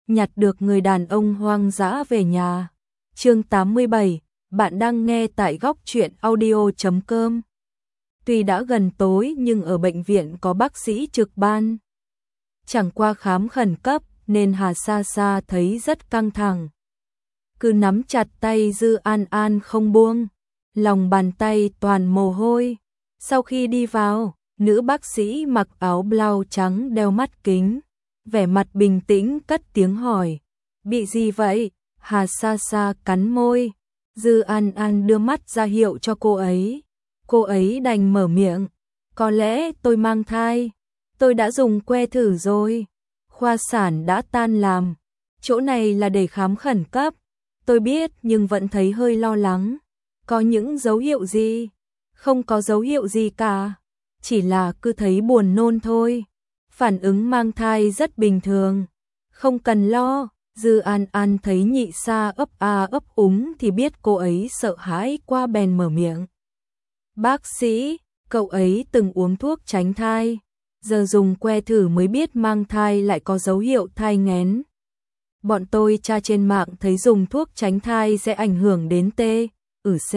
nhặt được người đàn ông hoang dã về nhà. Chương 87, bạn đang nghe tại góc truyện audio.com. Tuy đã gần tối nhưng ở bệnh viện có bác sĩ trực ban. Chẳng qua khám khẩn cấp nên Hà Sa Sa thấy rất căng thẳng. Cứ nắm chặt tay Dư An An không buông, lòng bàn tay toàn mồ hôi. Sau khi đi vào, nữ bác sĩ mặc áo blau trắng đeo mắt kính, vẻ mặt bình tĩnh cất tiếng hỏi, bị gì vậy? Hà Sa Sa cắn môi, Dư An An đưa mắt ra hiệu cho cô ấy đành mở miệng, có lẽ tôi mang thai, tôi đã dùng que thử rồi, khoa sản đã tan làm, chỗ này là để khám khẩn cấp, tôi biết nhưng vẫn thấy hơi lo lắng, có những dấu hiệu gì? Không có dấu hiệu gì cả, chỉ là cứ thấy buồn nôn thôi. Phản ứng mang thai rất bình thường, không cần lo. Dư An An thấy Nhị Sa ấp a ấp úng thì biết cô ấy sợ hãi quá bèn mở miệng. Bác sĩ, cậu ấy từng uống thuốc tránh thai, giờ dùng que thử mới biết mang thai lại có dấu hiệu thai nghén. Bọn tôi tra trên mạng thấy dùng thuốc tránh thai sẽ ảnh hưởng đến T, C.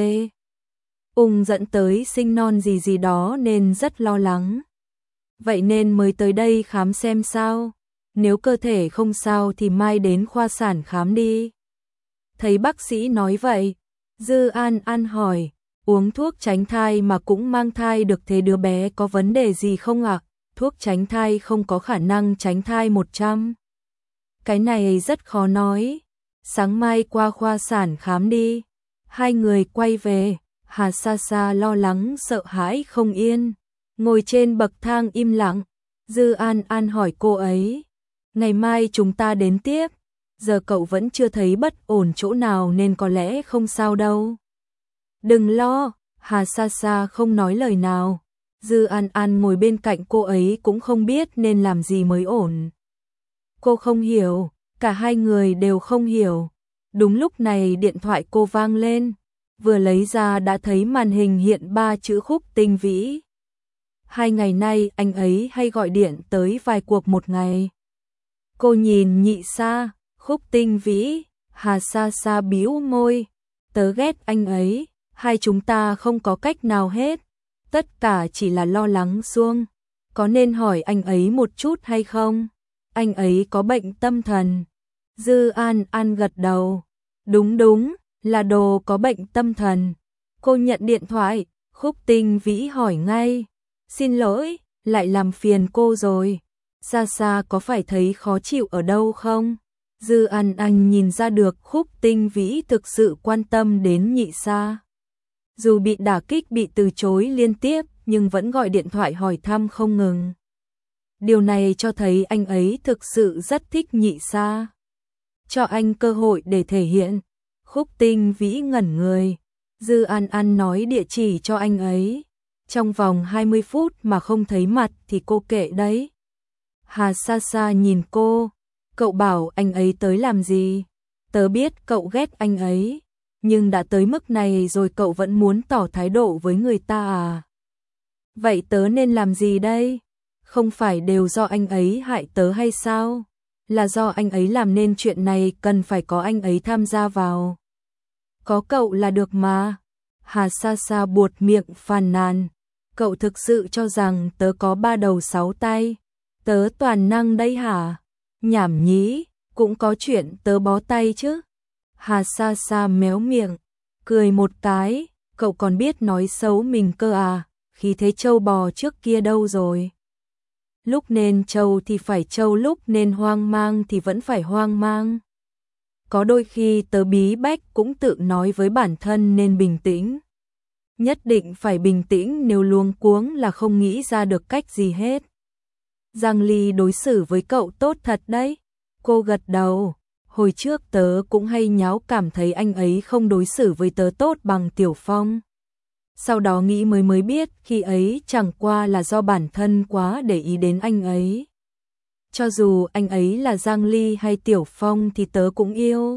Dẫn tới sinh non gì đó nên rất lo lắng. Vậy nên mới tới đây khám xem sao. Nếu cơ thể không sao thì mai đến khoa sản khám đi. Thấy bác sĩ nói vậy, Dư An An hỏi, uống thuốc tránh thai mà cũng mang thai được thế đứa bé có vấn đề gì không ạ? Thuốc tránh thai không có khả năng tránh thai 100. Cái này rất khó nói. Sáng mai qua khoa sản khám đi. Hai người quay về. Hà Sa Sa lo lắng sợ hãi không yên, ngồi trên bậc thang im lặng. Dư An An hỏi cô ấy, ngày mai chúng ta đến tiếp, giờ cậu vẫn chưa thấy bất ổn chỗ nào nên có lẽ không sao đâu. Đừng lo, Hà Sa Sa không nói lời nào. Dư An An ngồi bên cạnh cô ấy cũng không biết nên làm gì mới ổn. Cô không hiểu, cả hai người đều không hiểu. Đúng lúc này điện thoại cô vang lên. Vừa lấy ra đã thấy màn hình hiện 3 chữ Khúc Tinh Vĩ. 2 ngày nay anh ấy hay gọi điện tới vài cuộc một ngày. Cô nhìn Nhị Sa, Khúc Tinh Vĩ, Hà Sa Sa bĩu môi. Tớ ghét anh ấy, hai chúng ta không có cách nào hết. Tất cả chỉ là lo lắng suông. Có nên hỏi anh ấy một chút hay không? Anh ấy có bệnh tâm thần. Dư An An gật đầu. Đúng. Là đồ có bệnh tâm thần. Cô nhận điện thoại, Khúc Tinh Vĩ hỏi ngay. Xin lỗi, lại làm phiền cô rồi. Sa Sa có phải thấy khó chịu ở đâu không? Dư An An nhìn ra được Khúc Tinh Vĩ thực sự quan tâm đến Nhị Sa. Dù bị đả kích bị từ chối liên tiếp nhưng vẫn gọi điện thoại hỏi thăm không ngừng. Điều này cho thấy anh ấy thực sự rất thích Nhị Sa. Cho anh cơ hội để thể hiện. Khúc Tinh Vĩ ngẩn người, Dư An An nói địa chỉ cho anh ấy. Trong vòng 20 phút mà không thấy mặt thì cô kệ đấy. Hà Sa Sa nhìn cô, cậu bảo anh ấy tới làm gì? Tớ biết cậu ghét anh ấy, nhưng đã tới mức này rồi cậu vẫn muốn tỏ thái độ với người ta à? Vậy tớ nên làm gì đây? Không phải đều do anh ấy hại tớ hay sao? Là do anh ấy làm nên chuyện này cần phải có anh ấy tham gia vào. Có cậu là được mà. Hà Sa Sa buột miệng phàn nàn. Cậu thực sự cho rằng tớ có 3 đầu 6 tay. Tớ toàn năng đấy hả? Nhảm nhí, cũng có chuyện tớ bó tay chứ. Hà Sa Sa méo miệng, cười một cái. Cậu còn biết nói xấu mình cơ à? Khí thế trâu bò trước kia đâu rồi? Lúc nên trâu thì phải trâu, lúc nên hoang mang thì vẫn phải hoang mang. Có đôi khi tớ bí bách cũng tự nói với bản thân nên bình tĩnh. Nhất định phải bình tĩnh, nếu luống cuống là không nghĩ ra được cách gì hết. Giang Ly đối xử với cậu tốt thật đấy. Cô gật đầu. Hồi trước tớ cũng hay nháo cảm thấy anh ấy không đối xử với tớ tốt bằng Tiểu Phong. Sau đó nghĩ mới biết khi ấy chẳng qua là do bản thân quá để ý đến anh ấy. Cho dù anh ấy là Giang Ly hay Tiểu Phong thì tớ cũng yêu.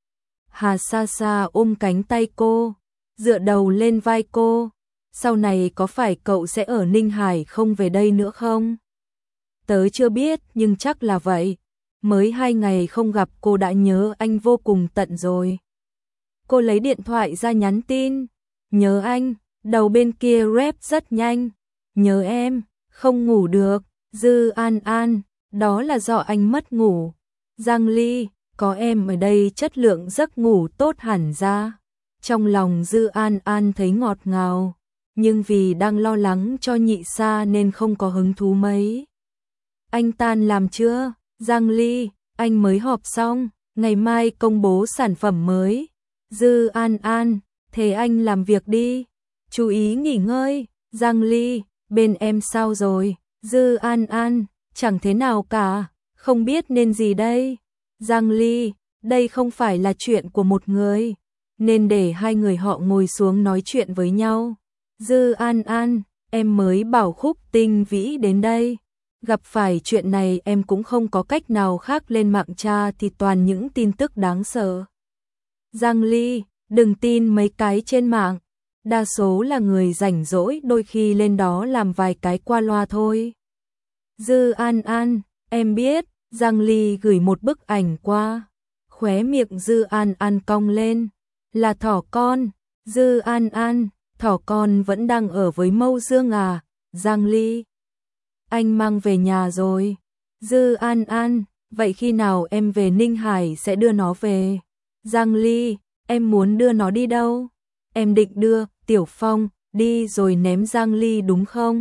Hà Sa Sa ôm cánh tay cô, dựa đầu lên vai cô. Sau này có phải cậu sẽ ở Ninh Hải không về đây nữa không? Tớ chưa biết nhưng chắc là vậy. mới 2 ngày không gặp cô đã nhớ anh vô cùng tận rồi. Cô lấy điện thoại ra nhắn tin. Nhớ anh, đầu bên kia rep rất nhanh. Nhớ em, không ngủ được. Dư An An, đó là do anh mất ngủ. Giang Ly, có em ở đây chất lượng giấc ngủ tốt hẳn ra. Trong lòng Dư An An thấy ngọt ngào, nhưng vì đang lo lắng cho Nhị Sa nên không có hứng thú mấy. Anh tan làm chưa? Giang Ly, anh mới họp xong, ngày mai công bố sản phẩm mới. Dư An An, thế anh làm việc đi, chú ý nghỉ ngơi. Giang Ly, bên em sao rồi? Dư An An, chẳng thế nào cả, không biết nên gì đây. Giang Ly, đây không phải là chuyện của một người, nên để hai người họ ngồi xuống nói chuyện với nhau. Dư An An, em mới bảo Khúc Tinh Vĩ đến đây. Gặp phải chuyện này em cũng không có cách nào khác, lên mạng tra thì toàn những tin tức đáng sợ. Giang Ly, đừng tin mấy cái trên mạng, đa số là người rảnh rỗi đôi khi lên đó làm vài cái qua loa thôi. Dư An An, em biết. Giang Ly gửi một bức ảnh qua. Khóe miệng Dư An An cong lên. Là thỏ con. Dư An An, thỏ con vẫn đang ở với Mâu Dương à? Giang Ly, anh mang về nhà rồi. Dư An An, vậy khi nào em về Ninh Hải sẽ đưa nó về? Giang Ly, em muốn đưa nó đi đâu? Em định đưa Tiểu Phong đi rồi ném Giang Ly đúng không?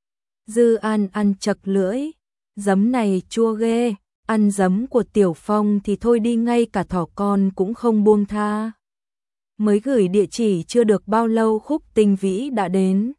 Dư An An chật lưỡi. Giấm này chua ghê, ăn giấm của Tiểu Phong thì thôi đi, ngay cả thỏ con cũng không buông tha. Mới gửi địa chỉ chưa được bao lâu Khúc Tinh Vĩ đã đến.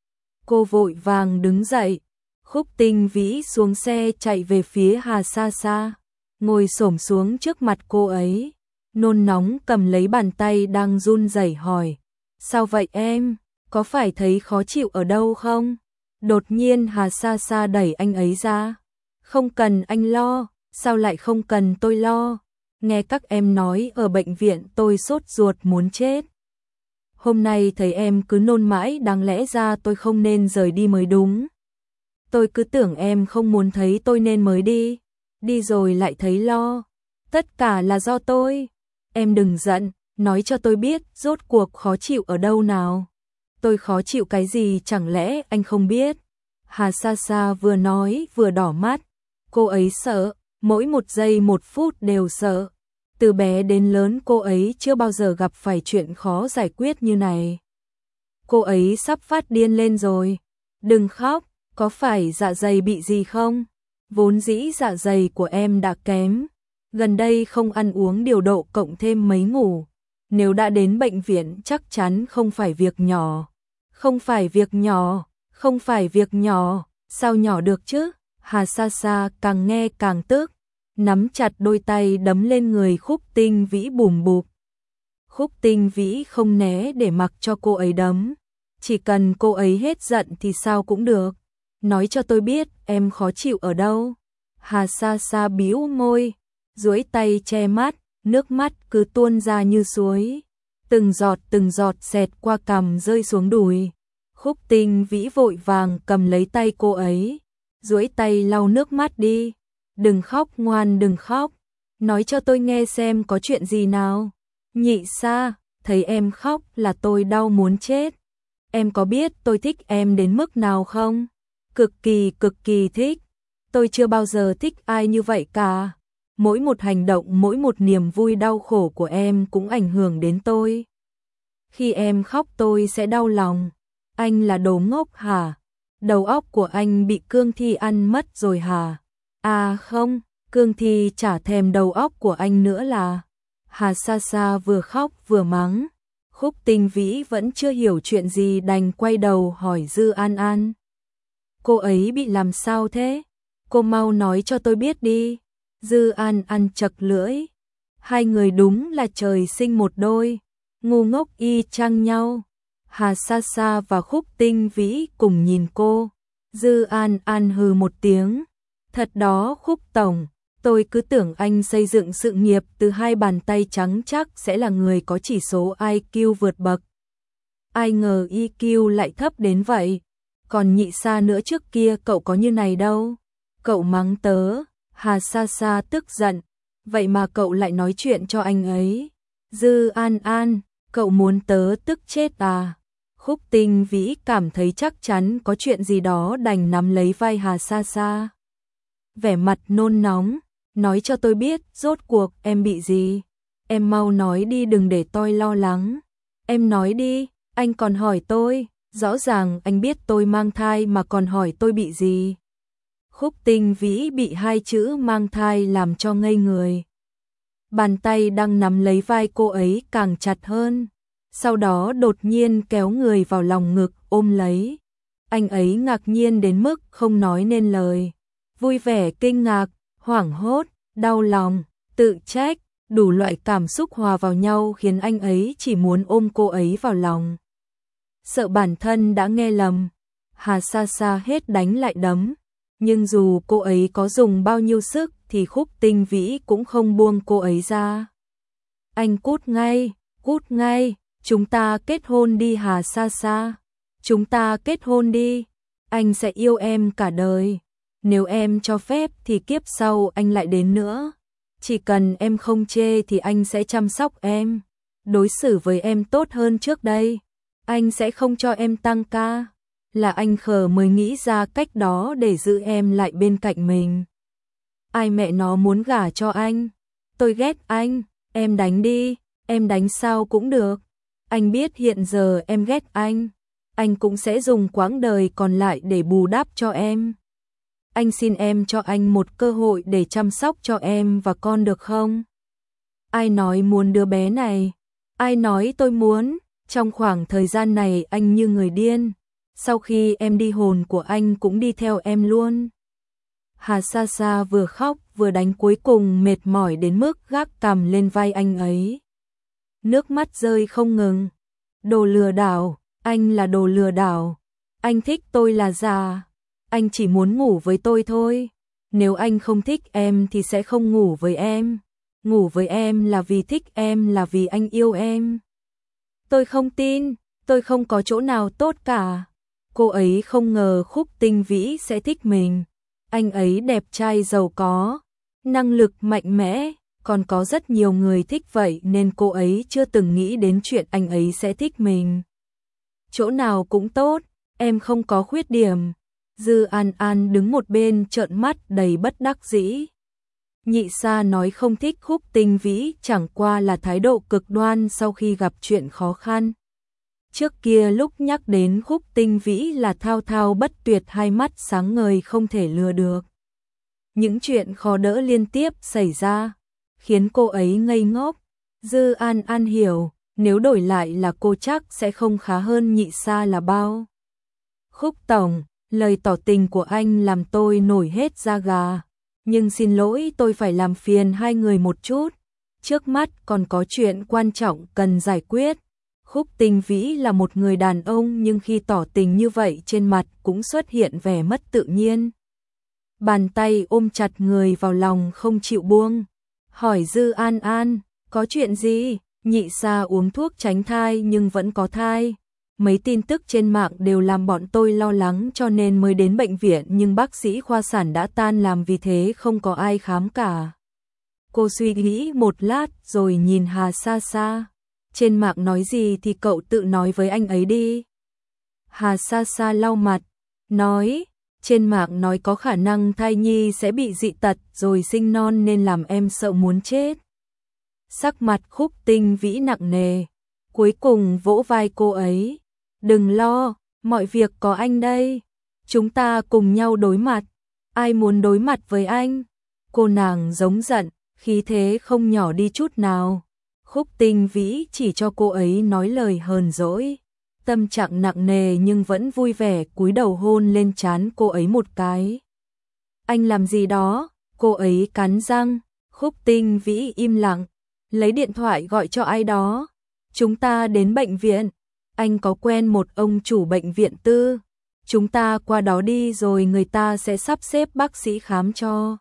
Cô vội vàng đứng dậy. Khúc Tinh Vĩ xuống xe chạy về phía Hà Sa Sa, ngồi xổm xuống trước mặt cô ấy, nôn nóng cầm lấy bàn tay đang run rẩy hỏi: sao vậy em, có phải thấy khó chịu ở đâu không? Đột nhiên Hà Sa Sa đẩy anh ấy ra. Không cần anh lo. Sao lại không cần tôi lo? Nghe các em nói ở bệnh viện tôi sốt ruột muốn chết. Hôm nay thấy em cứ nôn mãi, đáng lẽ ra tôi không nên rời đi mới đúng. Tôi cứ tưởng em không muốn thấy tôi nên mới đi. Đi rồi lại thấy lo. Tất cả là do tôi. Em đừng giận, nói cho tôi biết rốt cuộc khó chịu ở đâu nào. Tôi khó chịu cái gì chẳng lẽ anh không biết? Hà Sa Sa vừa nói vừa đỏ mắt. Cô ấy sợ, mỗi một giây một phút đều sợ. Từ bé đến lớn cô ấy chưa bao giờ gặp phải chuyện khó giải quyết như này. Cô ấy sắp phát điên lên rồi. Đừng khóc, có phải dạ dày bị gì không? Vốn dĩ dạ dày của em đã kém. Gần đây không ăn uống điều độ cộng thêm mấy ngủ. Nếu đã đến bệnh viện chắc chắn không phải việc nhỏ. Không phải việc nhỏ, không phải việc nhỏ, sao nhỏ được chứ? Hà Sa Sa càng nghe càng tức, nắm chặt đôi tay đấm lên người Khúc Tinh Vĩ bùm bụp. Khúc Tinh Vĩ không né để mặc cho cô ấy đấm, chỉ cần cô ấy hết giận thì sao cũng được. Nói cho tôi biết em khó chịu ở đâu. Hà Sa Sa bĩu môi, duỗi tay che mắt, nước mắt cứ tuôn ra như suối, từng giọt xẹt qua cằm rơi xuống đùi. Khúc Tinh Vĩ vội vàng cầm lấy tay cô ấy, duỗi tay lau nước mắt đi. Đừng khóc ngoan, đừng khóc. Nói cho tôi nghe xem có chuyện gì nào. Nhị Sa, thấy em khóc là tôi đau muốn chết. Em có biết tôi thích em đến mức nào không? Cực kỳ thích. Tôi chưa bao giờ thích ai như vậy cả. Mỗi một hành động, mỗi một niềm vui đau khổ của em cũng ảnh hưởng đến tôi. Khi em khóc tôi sẽ đau lòng. Anh là đồ ngốc hả? Đầu óc của anh bị Cương Thi ăn mất rồi hả? À không, Cương Thi chả thèm đầu óc của anh nữa là. Hà Sa Sa vừa khóc vừa mắng. Khúc Tinh Vĩ vẫn chưa hiểu chuyện gì đành quay đầu hỏi Dư An An. Cô ấy bị làm sao thế? Cô mau nói cho tôi biết đi. Dư An An chật lưỡi. Hai người đúng là trời sinh một đôi, ngu ngốc y chang nhau. Hà Sa Sa và Khúc Tinh Vĩ cùng nhìn cô. Dư An An hừ một tiếng. Thật đó Khúc Tổng, tôi cứ tưởng anh xây dựng sự nghiệp từ hai bàn tay trắng chắc sẽ là người có chỉ số IQ vượt bậc. Ai ngờ IQ lại thấp đến vậy. Còn Nhị Sa nữa, trước kia cậu có như này đâu. Cậu mắng tớ, Hà Sa Sa tức giận, vậy mà cậu lại nói chuyện cho anh ấy. Dư An An, cậu muốn tớ tức chết à? Khúc Tinh Vĩ cảm thấy chắc chắn có chuyện gì đó, đành nắm lấy vai Hà Sa Sa. Vẻ mặt nôn nóng, nói cho tôi biết rốt cuộc em bị gì. Em mau nói đi, đừng để tôi lo lắng. Em nói đi, anh còn hỏi tôi, rõ ràng anh biết tôi mang thai mà còn hỏi tôi bị gì. Khúc Tinh Vĩ bị hai chữ mang thai làm cho ngây người. Bàn tay đang nắm lấy vai cô ấy càng chặt hơn, sau đó đột nhiên kéo người vào lòng ngực ôm lấy. Anh ấy ngạc nhiên đến mức không nói nên lời, vui vẻ, kinh ngạc, hoảng hốt, đau lòng, tự trách, đủ loại cảm xúc hòa vào nhau khiến anh ấy chỉ muốn ôm cô ấy vào lòng. Sợ bản thân đã nghe lầm, Hà Sa Sa hết đánh lại đấm, nhưng dù cô ấy có dùng bao nhiêu sức thì Khúc Tinh Vĩ cũng không buông cô ấy ra. Anh cút ngay, chúng ta kết hôn đi Hà Sa Sa, chúng ta kết hôn đi, anh sẽ yêu em cả đời, nếu em cho phép thì kiếp sau anh lại đến nữa, chỉ cần em không chê thì anh sẽ chăm sóc em, đối xử với em tốt hơn trước đây, anh sẽ không cho em tăng ca. Là anh khờ mới nghĩ ra cách đó để giữ em lại bên cạnh mình. Ai mẹ nó muốn gả cho anh? Tôi ghét anh, em đánh đi, em đánh sao cũng được. Anh biết hiện giờ em ghét anh cũng sẽ dùng quãng đời còn lại để bù đắp cho em. Anh xin em cho anh một cơ hội để chăm sóc cho em và con được không? Ai nói muốn đứa bé này? Ai nói tôi muốn? Trong khoảng thời gian này anh như người điên. Sau khi em đi hồn của anh cũng đi theo em luôn. Hà Sa Sa vừa khóc vừa đánh, cuối cùng mệt mỏi đến mức gác cằm lên vai anh ấy. Nước mắt rơi không ngừng. Đồ lừa đảo, anh là đồ lừa đảo. Anh thích tôi là giả. Anh chỉ muốn ngủ với tôi thôi. Nếu anh không thích em thì sẽ không ngủ với em. Ngủ với em là vì thích em, là vì anh yêu em. Tôi không tin, tôi không có chỗ nào tốt cả. Cô ấy không ngờ Khúc Tinh Vĩ sẽ thích mình. Anh ấy đẹp trai, giàu có, năng lực mạnh mẽ, còn có rất nhiều người thích, vậy nên cô ấy chưa từng nghĩ đến chuyện anh ấy sẽ thích mình. Chỗ nào cũng tốt, em không có khuyết điểm. Dư An An đứng một bên trợn mắt đầy bất đắc dĩ. Nhị Sa nói không thích Khúc Tinh Vĩ chẳng qua là thái độ cực đoan sau khi gặp chuyện khó khăn. Trước kia lúc nhắc đến Khúc Tinh Vĩ là thao thao bất tuyệt, hai mắt sáng ngời không thể lừa được. Những chuyện khó đỡ liên tiếp xảy ra, khiến cô ấy ngây ngốc. Dư An An hiểu, nếu đổi lại là cô chắc sẽ không khá hơn Nhị Sa là bao. Khúc tổng, lời tỏ tình của anh làm tôi nổi hết da gà. Nhưng xin lỗi, tôi phải làm phiền hai người một chút. Trước mắt còn có chuyện quan trọng cần giải quyết. Khúc Tinh Vĩ là một người đàn ông nhưng khi tỏ tình như vậy trên mặt cũng xuất hiện vẻ mất tự nhiên. Bàn tay ôm chặt người vào lòng không chịu buông. Hỏi Dư An An, có chuyện gì? Nhị Sa uống thuốc tránh thai nhưng vẫn có thai. Mấy tin tức trên mạng đều làm bọn tôi lo lắng cho nên mới đến bệnh viện, nhưng bác sĩ khoa sản đã tan làm, vì thế không có ai khám cả. Cô suy nghĩ một lát rồi nhìn Hà Sa Sa. Trên mạng nói gì thì cậu tự nói với anh ấy đi. Hà Sa Sa lau mặt, nói, trên mạng nói có khả năng thai nhi sẽ bị dị tật rồi sinh non nên làm em sợ muốn chết. Sắc mặt Khúc Tinh Vĩ nặng nề, cuối cùng vỗ vai cô ấy. Đừng lo, mọi việc có anh đây. Chúng ta cùng nhau đối mặt. Ai muốn đối mặt với anh? Cô nàng giống giận, khí thế không nhỏ đi chút nào. Khúc Tinh Vĩ chỉ cho cô ấy nói lời hờn dỗi. Tâm trạng nặng nề nhưng vẫn vui vẻ cúi đầu hôn lên trán cô ấy một cái. Anh làm gì đó? Cô ấy cắn răng. Khúc Tinh Vĩ im lặng, lấy điện thoại gọi cho ai đó. Chúng ta đến bệnh viện. Anh có quen một ông chủ bệnh viện tư. Chúng ta qua đó đi rồi người ta sẽ sắp xếp bác sĩ khám cho.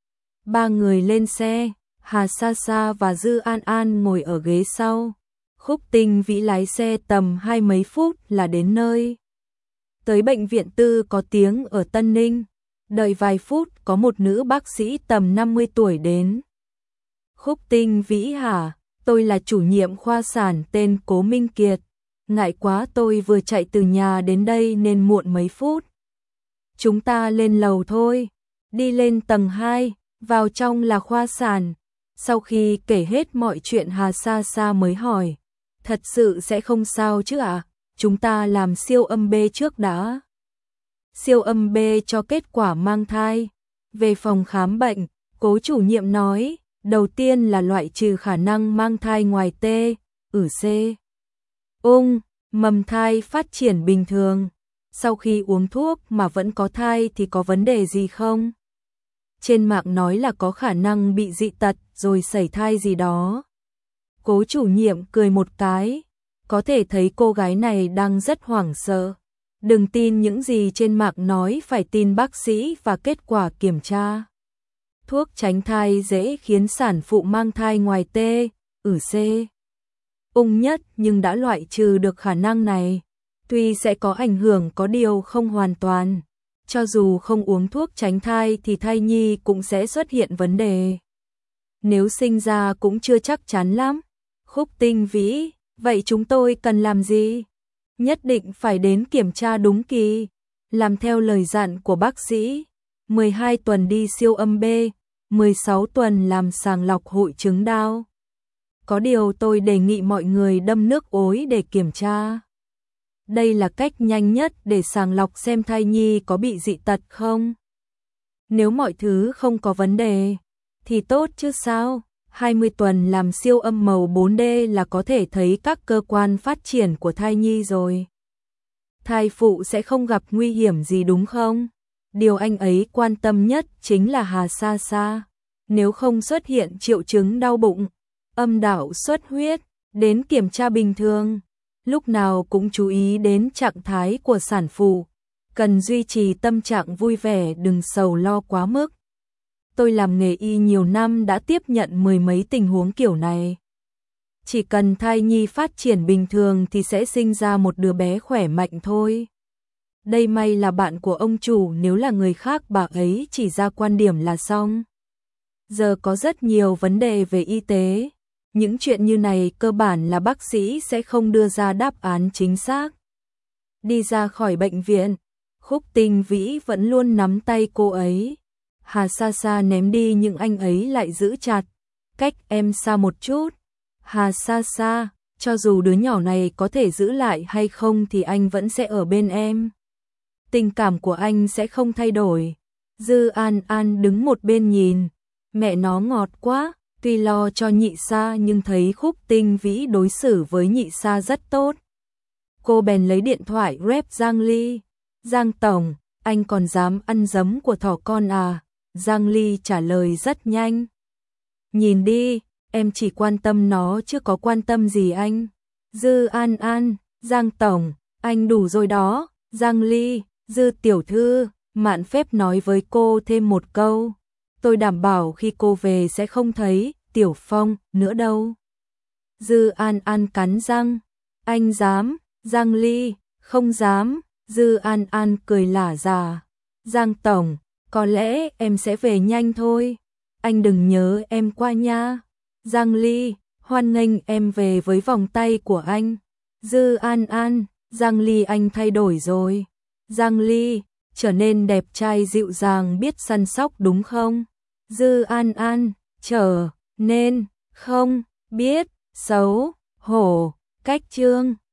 Ba người lên xe, Hà Sa Sa và Dư An An ngồi ở ghế sau. Khúc Tinh Vĩ lái xe tầm 20 mấy phút là đến nơi. Tới bệnh viện tư có tiếng ở Tân Ninh. Đợi vài phút có một nữ bác sĩ tầm 50 tuổi đến. Khúc Tinh Vĩ hả? Tôi là chủ nhiệm khoa sản tên Cố Minh Kiệt. Ngại quá tôi vừa chạy từ nhà đến đây nên muộn mấy phút. Chúng ta lên lầu thôi. Đi lên tầng 2, vào trong là khoa sản. Sau khi kể hết mọi chuyện Hà Sa Sa mới hỏi. Thật sự sẽ không sao chứ ạ? Chúng ta làm siêu âm B trước đã. Siêu âm B cho kết quả mang thai. Về phòng khám bệnh, Cố chủ nhiệm nói, đầu tiên là loại trừ khả năng mang thai ngoài T, C. Ung, mầm thai phát triển bình thường. Sau khi uống thuốc mà vẫn có thai thì có vấn đề gì không? Trên mạng nói là có khả năng bị dị tật rồi sẩy thai gì đó. Cố chủ nhiệm cười một cái, có thể thấy cô gái này đang rất hoảng sợ. Đừng tin những gì trên mạng nói, phải tin bác sĩ và kết quả kiểm tra. Thuốc tránh thai dễ khiến sản phụ mang thai ngoài T, C. Ung nhất nhưng đã loại trừ được khả năng này. Tuy sẽ có ảnh hưởng có điều không hoàn toàn. Cho dù không uống thuốc tránh thai thì thai nhi cũng sẽ xuất hiện vấn đề. Nếu sinh ra cũng chưa chắc chắn lắm. Khúc Tinh Vĩ, vậy chúng tôi cần làm gì? Nhất định phải đến kiểm tra đúng kỳ, làm theo lời dặn của bác sĩ. 12 tuần đi siêu âm B, 16 tuần làm sàng lọc hội chứng đau. Có điều tôi đề nghị mọi người đâm nước ối để kiểm tra. Đây là cách nhanh nhất để sàng lọc xem thai nhi có bị dị tật không. Nếu mọi thứ không có vấn đề, thì tốt chứ sao. 20 tuần làm siêu âm màu 4D là có thể thấy các cơ quan phát triển của thai nhi rồi. Thai phụ sẽ không gặp nguy hiểm gì đúng không? Điều anh ấy quan tâm nhất chính là Hà Sa Sa. Nếu không xuất hiện triệu chứng đau bụng, âm đạo xuất huyết, đến kiểm tra bình thường. Lúc nào cũng chú ý đến trạng thái của sản phụ. Cần duy trì tâm trạng vui vẻ, đừng sầu lo quá mức. Tôi làm nghề y nhiều năm đã tiếp nhận mười mấy tình huống kiểu này. Chỉ cần thai nhi phát triển bình thường thì sẽ sinh ra một đứa bé khỏe mạnh thôi. Đây may là bạn của ông chủ, nếu là người khác bà ấy chỉ ra quan điểm là xong. Giờ có rất nhiều vấn đề về y tế. Những chuyện như này cơ bản là bác sĩ sẽ không đưa ra đáp án chính xác. Đi ra khỏi bệnh viện, Khúc Tinh Vĩ vẫn luôn nắm tay cô ấy. Hà Sa Sa ném đi nhưng anh ấy lại giữ chặt. Cách em xa một chút. Hà Sa Sa, cho dù đứa nhỏ này có thể giữ lại hay không thì anh vẫn sẽ ở bên em. Tình cảm của anh sẽ không thay đổi. Dư An An đứng một bên nhìn. Mẹ nó ngọt quá. Tuy lo cho Nhị Sa nhưng thấy Khúc Tinh Vĩ đối xử với Nhị Sa rất tốt. Cô bèn lấy điện thoại rep Giang Ly. Giang Tổng, anh còn dám ăn giấm của thỏ con à? Giang Ly trả lời rất nhanh. Nhìn đi, em chỉ quan tâm nó chứ có quan tâm gì anh. Dư An An, Giang Tổng, anh đủ rồi đó. Giang Ly, Dư tiểu thư, mạn phép nói với cô thêm một câu. Tôi đảm bảo khi cô về sẽ không thấy Tiểu Phong nữa đâu. Dư An An cắn răng. Anh dám? Giang Ly, không dám. Dư An An cười lả già. Giang Tổng, có lẽ em sẽ về nhanh thôi. Anh đừng nhớ em qua nha. Giang Ly, hoan nghênh em về với vòng tay của anh. Dư An An, Giang Ly anh thay đổi rồi. Giang Ly, trở nên đẹp trai dịu dàng biết săn sóc đúng không? Dư An An, trở nên không biết xấu hổ. Cách chương